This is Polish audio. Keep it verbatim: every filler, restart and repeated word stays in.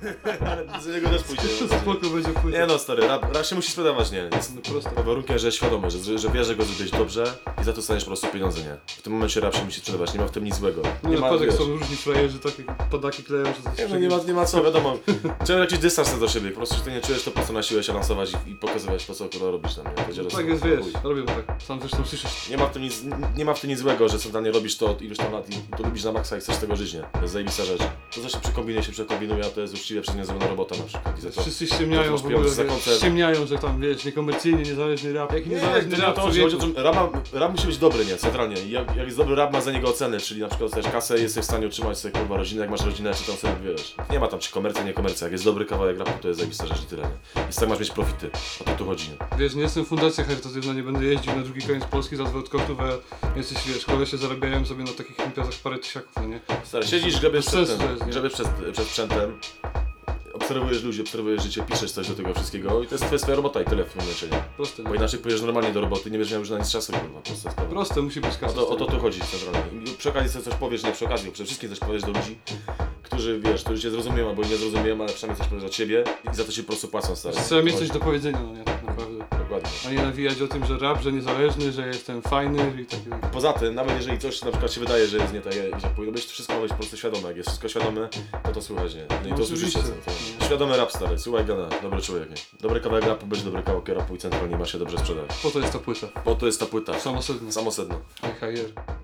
Ale z niego też pójdzie. Spoko będzie płyta. Nie no stary, rap, rap się musi sprzedawać, nie? Jest No prosto. pod warunkiem, że jest świadomy, że, że wiesz, że go zrobiłeś dobrze i za to staniesz po prostu pieniądze, nie? W tym momencie rap się musi sprzedawać, nie ma w tym nic złego. No Nie ma, patrz jak wiesz, są różni frajerzy, takie podaki kleją, że coś nie, no nie ma, nie ma co, wiadomo. Trzeba jakiś dystans do siebie, po prostu jeśli ty nie czujesz, to po co na siłę się lansować i, i pokazywać po co kurwa robisz tam, nie? Będzie no, roz- tak jest, wiesz, robią tak. Sam zresztą słyszysz. Nie ma w tym nic, nie ma w tym nic złego, że centralnie robisz to od iluś tam lat i, i to lubisz na maksa i chcesz z tego żyć, nie? To jest zajebista rzecz. To co się przekombinuje, się przekombinuje, a to jest uczciwie przez nie zrobiona robota na przykład. I za to, Wszyscy ściemniają to w ogóle, za wiesz, koncert. ściemniają, że tam wiesz, niekomercyjny, niezależny rap. Jaki Nie, niezależny to rap, to chodzi, chodzi o człowieku? to, rap, ma, rap musi być dobry, nie? Centralnie. I Jak, jak jest dobry rap, ma za niego ocenę, czyli na przykład dostajesz kasę, jesteś w stanie utrzymać sobie kurwa rodzinę, jak masz rodzinę, czy tam sobie wiesz. Nie ma tam czy komercja, nie komercja. Jak jest dobry kawałek rapu, to jest zajebista rzecz i tyle, nie? I tak masz mieć profity. O to tu chodzi, nie? Wiesz, nie jestem fundacja charytatywna, nie będę jeździł na drugi koniec Polski za zwrotkowców, a jesteś, wiesz, kolesie zarabiają sobie na takich imprezach parę tysiaków, no nie? Stary, siedzisz, grzebiesz Bez przed, sensu to jest, tym, nie? grzebiesz przed, przed sprzętem, obserwujesz ludzi, obserwujesz życie, piszesz coś do tego wszystkiego i to jest twoja, twoja robota i tyle w tym momencie, nie? Proste, Bo nie? inaczej pójdziesz normalnie do roboty, nie będziesz miał już na nic czasu, kurwa, prosta sprawa. Proste, musi być O kasa. to, o to tu chodzi centralnie. I przy okazji sobie coś powiesz, nie przy okazji, przede wszystkim coś powiesz do ludzi, którzy, wiesz, którzy cię zrozumieją albo nie zrozumieją, ale przynajmniej coś powiesz od siebie i za to się po prostu płacą, stary. Trzeba mieć Chodzi. coś do powiedzenia, no nie, tak naprawdę. Dokładnie. A nie nawijać o tym, że rap, że niezależny, że jestem fajny i takie... Poza tym, nawet jeżeli coś na przykład się wydaje, że jest nie tak, jak powinno być, to wszystko ma być po prostu świadome. Jak jest wszystko świadome, to to słychać, nie? No i No to oczywiście. słyszycie. To, to. Świadomy rap, stary, słuchaj gana, dobry człowiek, nie? Dobry kawałek rapu, będzie dobry kawałek rapu i centralnie ma się dobrze sprzedać. Po to jest ta płyta. Po to jest ta płyta. Samosedno. Samosedno. I H R.